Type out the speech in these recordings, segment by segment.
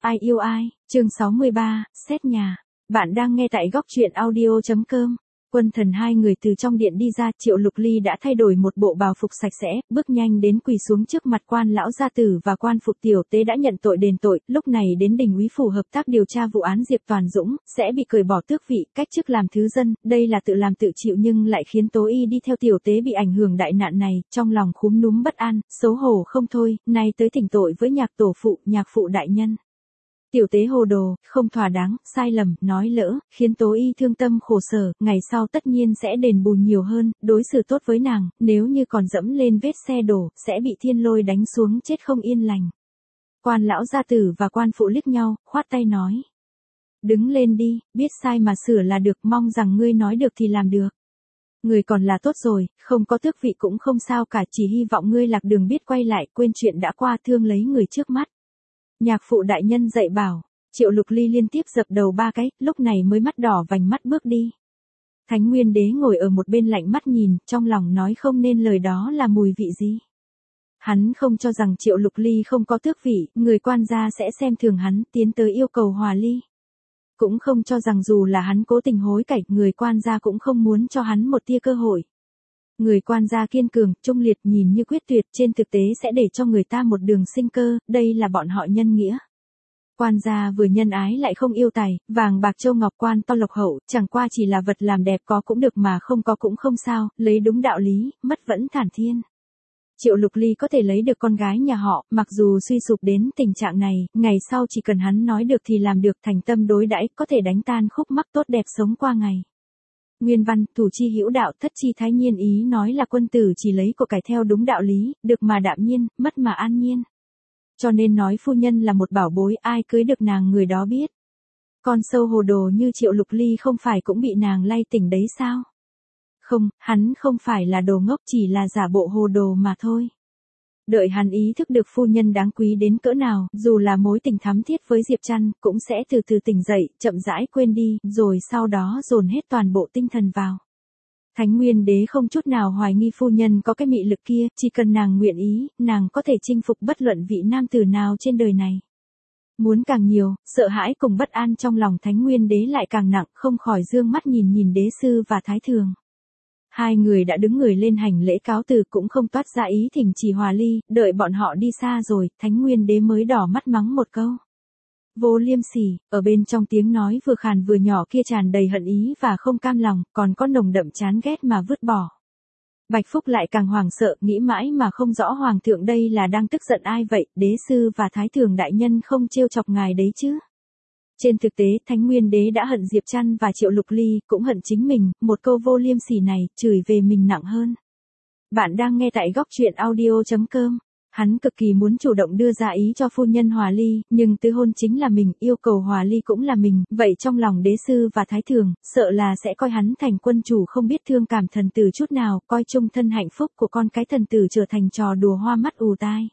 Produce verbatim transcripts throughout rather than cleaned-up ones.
Ai yêu ai, chương sáu mươi ba, xét nhà. Bạn đang nghe tại góc truyện audio chấm com. Quân thần hai người từ trong điện đi ra, Triệu Lục Ly đã thay đổi một bộ bào phục sạch sẽ, bước nhanh đến quỳ xuống trước mặt quan lão gia tử và quan phục tiểu tế đã nhận tội đền tội, lúc này đến đình úy phủ hợp tác điều tra vụ án Diệp Toàn Dũng, sẽ bị cởi bỏ tước vị, cách chức làm thứ dân, đây là tự làm tự chịu nhưng lại khiến Tố Y đi theo tiểu tế bị ảnh hưởng đại nạn này, trong lòng khúm núm bất an, xấu hổ không thôi, nay tới thỉnh tội với nhạc tổ phụ, nhạc phụ đại nhân. Tiểu tế hồ đồ, không thỏa đáng, sai lầm, nói lỡ, khiến Tố Y thương tâm khổ sở, ngày sau tất nhiên sẽ đền bù nhiều hơn, đối xử tốt với nàng, nếu như còn dẫm lên vết xe đổ, sẽ bị thiên lôi đánh xuống chết không yên lành. Quan lão gia tử và quan phụ liếc nhau, khoát tay nói. Đứng lên đi, biết sai mà sửa là được, mong rằng ngươi nói được thì làm được. Người còn là tốt rồi, không có tước vị cũng không sao cả, chỉ hy vọng ngươi lạc đường biết quay lại, quên chuyện đã qua, thương lấy người trước mắt. Nhạc phụ đại nhân dạy bảo, Triệu Lục Ly liên tiếp dập đầu ba cái, lúc này mới mắt đỏ vành mắt bước đi. Thánh Nguyên Đế ngồi ở một bên lạnh mắt nhìn, trong lòng nói không nên lời đó là mùi vị gì. Hắn không cho rằng Triệu Lục Ly không có tước vị, người quan gia sẽ xem thường hắn, tiến tới yêu cầu hòa ly. Cũng không cho rằng dù là hắn cố tình hối cải, người quan gia cũng không muốn cho hắn một tia cơ hội. Người quan gia kiên cường, trung liệt nhìn như quyết tuyệt, trên thực tế sẽ để cho người ta một đường sinh cơ, đây là bọn họ nhân nghĩa. Quan gia vừa nhân ái lại không yêu tài, vàng bạc châu ngọc quan to lộc hậu, chẳng qua chỉ là vật làm đẹp, có cũng được mà không có cũng không sao, lấy đúng đạo lý, mất vẫn thản thiên. Triệu Lục Ly có thể lấy được con gái nhà họ, mặc dù suy sụp đến tình trạng này, ngày sau chỉ cần hắn nói được thì làm được, thành tâm đối đãi, có thể đánh tan khúc mắc, tốt đẹp sống qua ngày. Nguyên văn, thủ chi hữu đạo, thất chi thái nhiên, ý nói là quân tử chỉ lấy của cải theo đúng đạo lý, được mà đạm nhiên, mất mà an nhiên. Cho nên nói phu nhân là một bảo bối, ai cưới được nàng người đó biết. Con sâu hồ đồ như Triệu Lục Ly không phải cũng bị nàng lay tỉnh đấy sao? Không, hắn không phải là đồ ngốc, chỉ là giả bộ hồ đồ mà thôi. Đợi hắn ý thức được phu nhân đáng quý đến cỡ nào, dù là mối tình thắm thiết với Diệp Trăn, cũng sẽ từ từ tỉnh dậy, chậm rãi quên đi, rồi sau đó dồn hết toàn bộ tinh thần vào. Thánh Nguyên Đế không chút nào hoài nghi phu nhân có cái mị lực kia, chỉ cần nàng nguyện ý, nàng có thể chinh phục bất luận vị nam tử nào trên đời này. Muốn càng nhiều, sợ hãi cùng bất an trong lòng Thánh Nguyên Đế lại càng nặng, không khỏi dương mắt nhìn nhìn đế sư và thái thường. Hai người đã đứng người lên hành lễ cáo từ, cũng không toát ra ý thỉnh chỉ hòa ly, đợi bọn họ đi xa rồi, Thánh Nguyên Đế mới đỏ mắt mắng một câu. Vô liêm sỉ, ở bên trong tiếng nói vừa khàn vừa nhỏ kia tràn đầy hận ý và không cam lòng, còn có nồng đậm chán ghét mà vứt bỏ. Bạch Phúc lại càng hoảng sợ, nghĩ mãi mà không rõ hoàng thượng đây là đang tức giận ai vậy, đế sư và thái thường đại nhân không trêu chọc ngài đấy chứ. Trên thực tế, Thánh Nguyên Đế đã hận Diệp Trăn và Triệu Lục Ly, cũng hận chính mình, một câu vô liêm sỉ này, chửi về mình nặng hơn. Bạn đang nghe tại góc truyện audio chấm com. Hắn cực kỳ muốn chủ động đưa ra ý cho phu nhân hòa ly, nhưng tứ hôn chính là mình, yêu cầu hòa ly cũng là mình, vậy trong lòng đế sư và thái thường, sợ là sẽ coi hắn thành quân chủ không biết thương cảm thần tử chút nào, coi chung thân hạnh phúc của con cái thần tử trở thành trò đùa hoa mắt ù tai.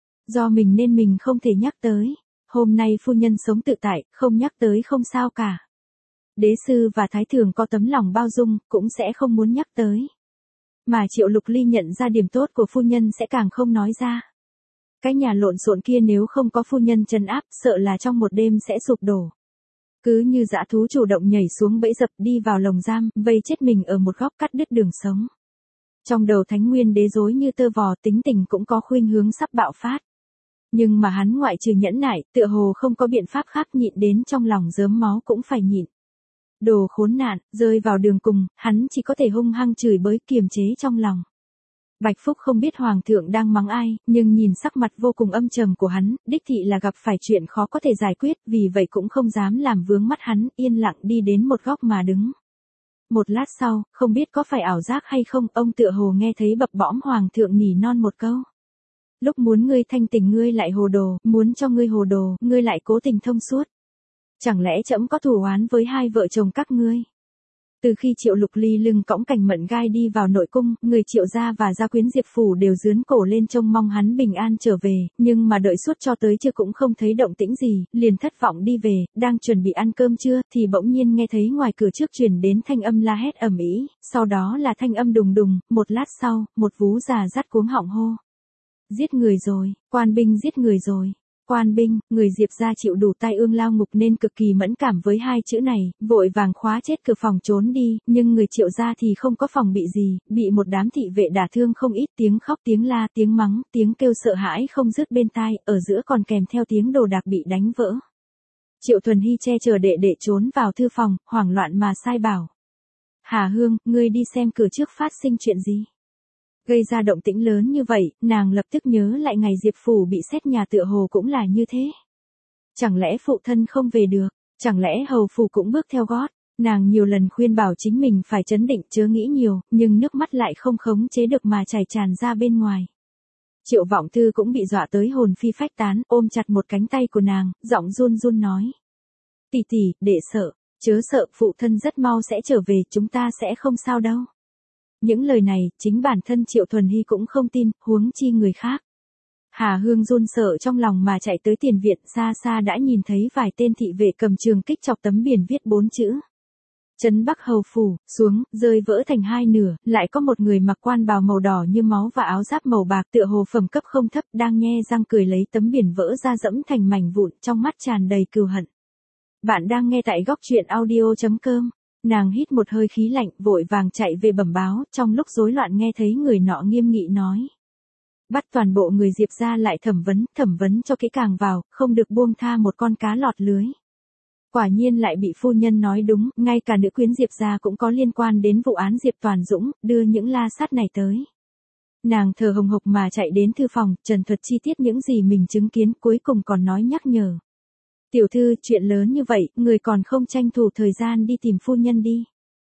Do mình nên mình không thể nhắc tới. Hôm nay phu nhân sống tự tại, không nhắc tới không sao cả. Đế sư và thái thường có tấm lòng bao dung, cũng sẽ không muốn nhắc tới. Mà Triệu Lục Ly nhận ra điểm tốt của phu nhân sẽ càng không nói ra. Cái nhà lộn xộn kia nếu không có phu nhân trấn áp, sợ là trong một đêm sẽ sụp đổ. Cứ như dã thú chủ động nhảy xuống bẫy dập, đi vào lồng giam, vây chết mình ở một góc, cắt đứt đường sống. Trong đầu Thánh Nguyên Đế rối như tơ vò, tính tình cũng có khuynh hướng sắp bạo phát. Nhưng mà hắn ngoại trừ nhẫn nại, tựa hồ không có biện pháp khác, nhịn đến trong lòng rớm máu cũng phải nhịn. Đồ khốn nạn, rơi vào đường cùng, hắn chỉ có thể hung hăng chửi bới, kiềm chế trong lòng. Bạch Phúc không biết hoàng thượng đang mắng ai, nhưng nhìn sắc mặt vô cùng âm trầm của hắn, đích thị là gặp phải chuyện khó có thể giải quyết, vì vậy cũng không dám làm vướng mắt hắn, yên lặng đi đến một góc mà đứng. Một lát sau, không biết có phải ảo giác hay không, ông tựa hồ nghe thấy bập bõm hoàng thượng nỉ non một câu. Lúc muốn ngươi thanh tỉnh ngươi lại hồ đồ, muốn cho ngươi hồ đồ, ngươi lại cố tình thông suốt. Chẳng lẽ trẫm có thù oán với hai vợ chồng các ngươi? Từ khi Triệu Lục Ly lưng cõng cành mận gai đi vào nội cung, người Triệu gia và gia quyến Diệp phủ đều dướn cổ lên trông mong hắn bình an trở về, nhưng mà đợi suốt cho tới chưa cũng không thấy động tĩnh gì, liền thất vọng đi về, đang chuẩn bị ăn cơm trưa thì bỗng nhiên nghe thấy ngoài cửa trước truyền đến thanh âm la hét ầm ĩ, sau đó là thanh âm đùng đùng, một lát sau, một vú già dắt cuống họng hô. Giết người rồi, quan binh giết người rồi. Quan binh, người Diệp gia chịu đủ tai ương lao ngục nên cực kỳ mẫn cảm với hai chữ này, vội vàng khóa chết cửa phòng trốn đi, nhưng người Triệu gia thì không có phòng bị gì, bị một đám thị vệ đả thương không ít, tiếng khóc tiếng la, tiếng mắng, tiếng kêu sợ hãi không dứt bên tai, ở giữa còn kèm theo tiếng đồ đạc bị đánh vỡ. Triệu Thuần Hy che chở đệ đệ trốn vào thư phòng, hoảng loạn mà sai bảo. Hà Hương, ngươi đi xem cửa trước phát sinh chuyện gì. Gây ra động tĩnh lớn như vậy, nàng lập tức nhớ lại ngày Diệp Phủ bị xét nhà tựa hồ cũng là như thế. Chẳng lẽ phụ thân không về được, chẳng lẽ hầu phủ cũng bước theo gót, nàng nhiều lần khuyên bảo chính mình phải trấn định chớ nghĩ nhiều, nhưng nước mắt lại không khống chế được mà chảy tràn ra bên ngoài. Triệu Vọng Thư cũng bị dọa tới hồn phi phách tán, ôm chặt một cánh tay của nàng, giọng run run nói. Tỷ tỷ, đệ sợ, chớ sợ, phụ thân rất mau sẽ trở về, chúng ta sẽ không sao đâu. Những lời này, chính bản thân Triệu Thuần Hy cũng không tin, huống chi người khác. Hà Hương run sợ trong lòng mà chạy tới tiền viện, xa xa đã nhìn thấy vài tên thị vệ cầm trường kích chọc tấm biển viết bốn chữ. Trấn Bắc Hầu Phủ, xuống, rơi vỡ thành hai nửa, lại có một người mặc quan bào màu đỏ như máu và áo giáp màu bạc tựa hồ phẩm cấp không thấp đang nhe răng cười lấy tấm biển vỡ ra dẫm thành mảnh vụn, trong mắt tràn đầy cừu hận. Bạn đang nghe tại góc truyện audio chấm com. Nàng hít một hơi khí lạnh, vội vàng chạy về bẩm báo, trong lúc rối loạn nghe thấy người nọ nghiêm nghị nói. Bắt toàn bộ người Diệp gia lại thẩm vấn, thẩm vấn cho kỹ càng vào, không được buông tha một con cá lọt lưới. Quả nhiên lại bị phu nhân nói đúng, ngay cả nữ quyến Diệp gia cũng có liên quan đến vụ án Diệp Toàn Dũng, đưa những la sát này tới. Nàng thở hồng hộc mà chạy đến thư phòng, trần thuật chi tiết những gì mình chứng kiến, cuối cùng còn nói nhắc nhở. Tiểu thư, chuyện lớn như vậy, người còn không tranh thủ thời gian đi tìm phu nhân đi.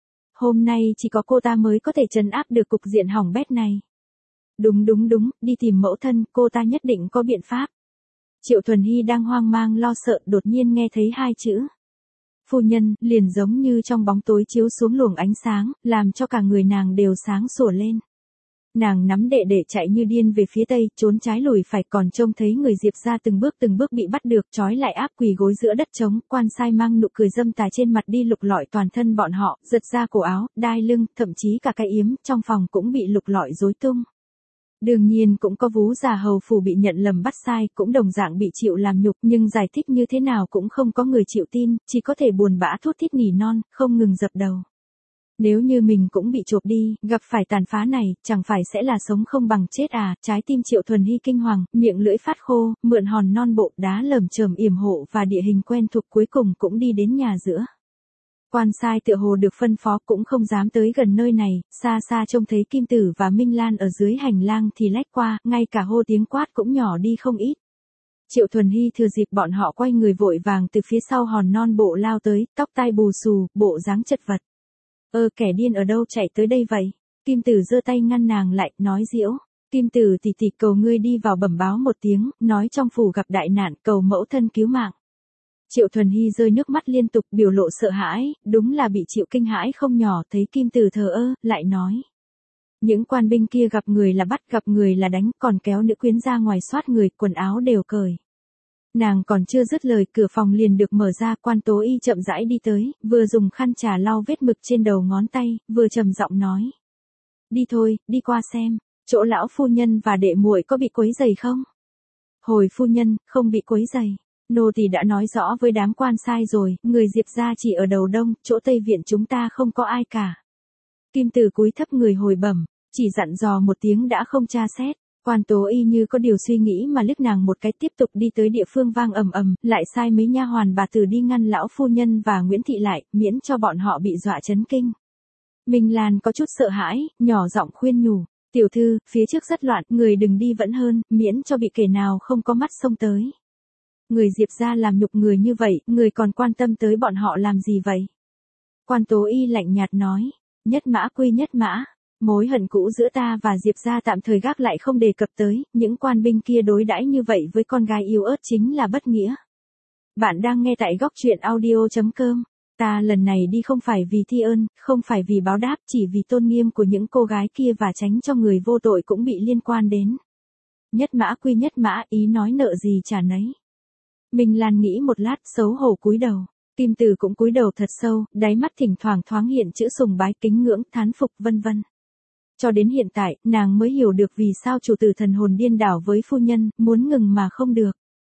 Hôm nay chỉ có cô ta mới có thể trấn áp được cục diện hỏng bét này. Đúng đúng đúng, đi tìm mẫu thân, cô ta nhất định có biện pháp. Triệu Thuần Hy đang hoang mang lo sợ, đột nhiên nghe thấy hai chữ. Phu nhân, liền giống như trong bóng tối chiếu xuống luồng ánh sáng, làm cho cả người nàng đều sáng sủa lên. Nàng nắm đệ đệ chạy như điên về phía tây, trốn trái lùi phải, còn trông thấy người Diệp gia từng bước từng bước bị bắt được, trói lại áp quỳ gối giữa đất trống, quan sai mang nụ cười dâm tà trên mặt đi lục lọi toàn thân bọn họ, giật ra cổ áo, đai lưng, thậm chí cả cái yếm, trong phòng cũng bị lục lọi rối tung. Đương nhiên cũng có vú già hầu phủ bị nhận lầm bắt sai, cũng đồng dạng bị chịu làm nhục, nhưng giải thích như thế nào cũng không có người chịu tin, chỉ có thể buồn bã thút thít nỉ non, không ngừng dập đầu. Nếu như mình cũng bị chộp đi, gặp phải tàn phá này, chẳng phải sẽ là sống không bằng chết à, trái tim Triệu Thuần Hy kinh hoàng, miệng lưỡi phát khô, mượn hòn non bộ đá lởm chởm yểm hộ và địa hình quen thuộc cuối cùng cũng đi đến nhà giữa. Quan sai tựa hồ được phân phó cũng không dám tới gần nơi này, xa xa trông thấy Kim Tử và Minh Lan ở dưới hành lang thì lách qua, ngay cả hô tiếng quát cũng nhỏ đi không ít. Triệu Thuần Hy thừa dịp bọn họ quay người vội vàng từ phía sau hòn non bộ lao tới, tóc tai bù xù, bộ dáng chật vật. Ơ kẻ điên ở đâu chạy tới đây vậy? Kim Tử giơ tay ngăn nàng lại, nói giễu. Kim Tử tỷ tỷ cầu ngươi đi vào bẩm báo một tiếng, nói trong phủ gặp đại nạn, cầu mẫu thân cứu mạng. Triệu Thuần Hy rơi nước mắt liên tục, biểu lộ sợ hãi, đúng là bị chịu kinh hãi không nhỏ, thấy Kim Tử thờ ơ, lại nói. Những quan binh kia gặp người là bắt, gặp người là đánh, còn kéo nữ quyến ra ngoài soát người, quần áo đều cởi. Nàng còn chưa dứt lời, cửa phòng liền được mở ra, Quan Tố Y chậm rãi đi tới, vừa dùng khăn trà lau vết mực trên đầu ngón tay, vừa trầm giọng nói. Đi thôi, đi qua xem, chỗ lão phu nhân và đệ muội có bị quấy rầy không? Hồi phu nhân, không bị quấy rầy. Nô tỳ đã nói rõ với đám quan sai rồi, người Diệp gia chỉ ở đầu đông, chỗ Tây Viện chúng ta không có ai cả. Kim Tử cúi thấp người hồi bẩm, chỉ dặn dò một tiếng đã không tra xét. Quan Tố Y như có điều suy nghĩ mà liếc nàng một cái, tiếp tục đi tới địa phương vang ầm ầm, lại sai mấy nha hoàn bà tử đi ngăn lão phu nhân và Nguyễn Thị lại, miễn cho bọn họ bị dọa chấn kinh. Minh Lan có chút sợ hãi, nhỏ giọng khuyên nhủ, tiểu thư, phía trước rất loạn, người đừng đi vẫn hơn, miễn cho bị kẻ nào không có mắt xông tới. Người Diệp gia làm nhục người như vậy, người còn quan tâm tới bọn họ làm gì vậy? Quan Tố Y lạnh nhạt nói, nhất mã quy nhất mã. Mối hận cũ giữa ta và Diệp gia tạm thời gác lại không đề cập tới, những quan binh kia đối đãi như vậy với con gái yếu ớt chính là bất nghĩa. Bạn đang nghe tại góc truyện audio chấm com. Ta lần này đi không phải vì thi ơn, không phải vì báo đáp, chỉ vì tôn nghiêm của những cô gái kia và tránh cho người vô tội cũng bị liên quan đến. Nhất mã quy nhất mã, ý nói nợ gì trả nấy. Minh Lan nghĩ một lát, xấu hổ cúi đầu. Kim Tử cũng cúi đầu thật sâu, đáy mắt thỉnh thoảng thoáng hiện chữ sùng bái, kính ngưỡng, thán phục vân vân. Cho đến hiện tại, nàng mới hiểu được vì sao chủ tử thần hồn điên đảo với phu nhân, muốn ngừng mà không được.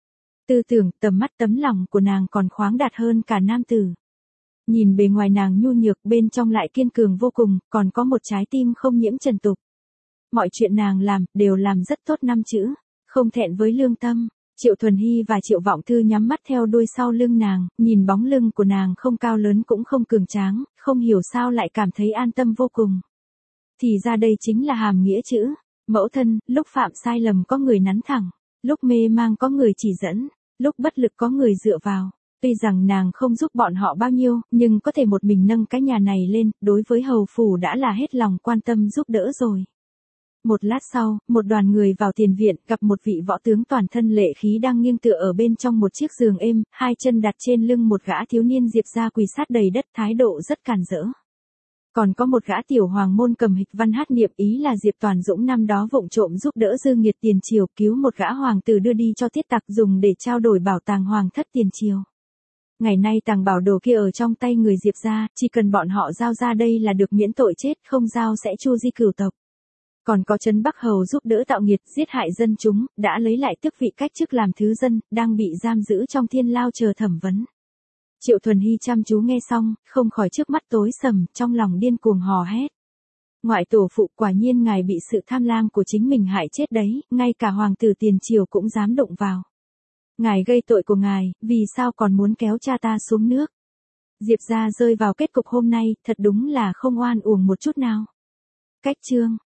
Tư tưởng, tầm mắt tấm lòng của nàng còn khoáng đạt hơn cả nam tử. Nhìn bề ngoài nàng nhu nhược, bên trong lại kiên cường vô cùng, còn có một trái tim không nhiễm trần tục. Mọi chuyện nàng làm, đều làm rất tốt năm chữ, không thẹn với lương tâm. Triệu Thuần Hy và Triệu Vọng Thư nhắm mắt theo đuôi sau lưng nàng, nhìn bóng lưng của nàng không cao lớn cũng không cường tráng, không hiểu sao lại cảm thấy an tâm vô cùng. Thì ra đây chính là hàm nghĩa chữ, mẫu thân, lúc phạm sai lầm có người nắn thẳng, lúc mê mang có người chỉ dẫn, lúc bất lực có người dựa vào. Tuy rằng nàng không giúp bọn họ bao nhiêu, nhưng có thể một mình nâng cái nhà này lên, đối với hầu phủ đã là hết lòng quan tâm giúp đỡ rồi. Một lát sau, một đoàn người vào tiền viện, gặp một vị võ tướng toàn thân lệ khí đang nghiêng tựa ở bên trong một chiếc giường êm, hai chân đặt trên lưng một gã thiếu niên Diệp gia quỳ sát đầy đất, thái độ rất càn rỡ. Còn có một gã tiểu hoàng môn cầm hịch văn hát niệm, ý là Diệp Toàn Dũng năm đó vụng trộm giúp đỡ Dư Nghiệt tiền triều, cứu một gã hoàng tử đưa đi cho Tiết Tặc dùng để trao đổi bảo tàng hoàng thất tiền triều. Ngày nay tàng bảo đồ kia ở trong tay người Diệp gia, chỉ cần bọn họ giao ra đây là được miễn tội chết, không giao sẽ chu di cửu tộc. Còn có Trấn Bắc Hầu giúp đỡ tạo nghiệt, giết hại dân chúng, đã lấy lại tước vị cách chức làm thứ dân, đang bị giam giữ trong thiên lao chờ thẩm vấn. Triệu Thuần Hy chăm chú nghe xong, không khỏi trước mắt tối sầm, trong lòng điên cuồng hò hét. Ngoại tổ phụ, quả nhiên ngài bị sự tham lam của chính mình hại chết đấy, ngay cả hoàng tử tiền triều cũng dám đụng vào. Ngài gây tội của ngài, vì sao còn muốn kéo cha ta xuống nước? Diệp gia rơi vào kết cục hôm nay, thật đúng là không oan uổng một chút nào. Cách chương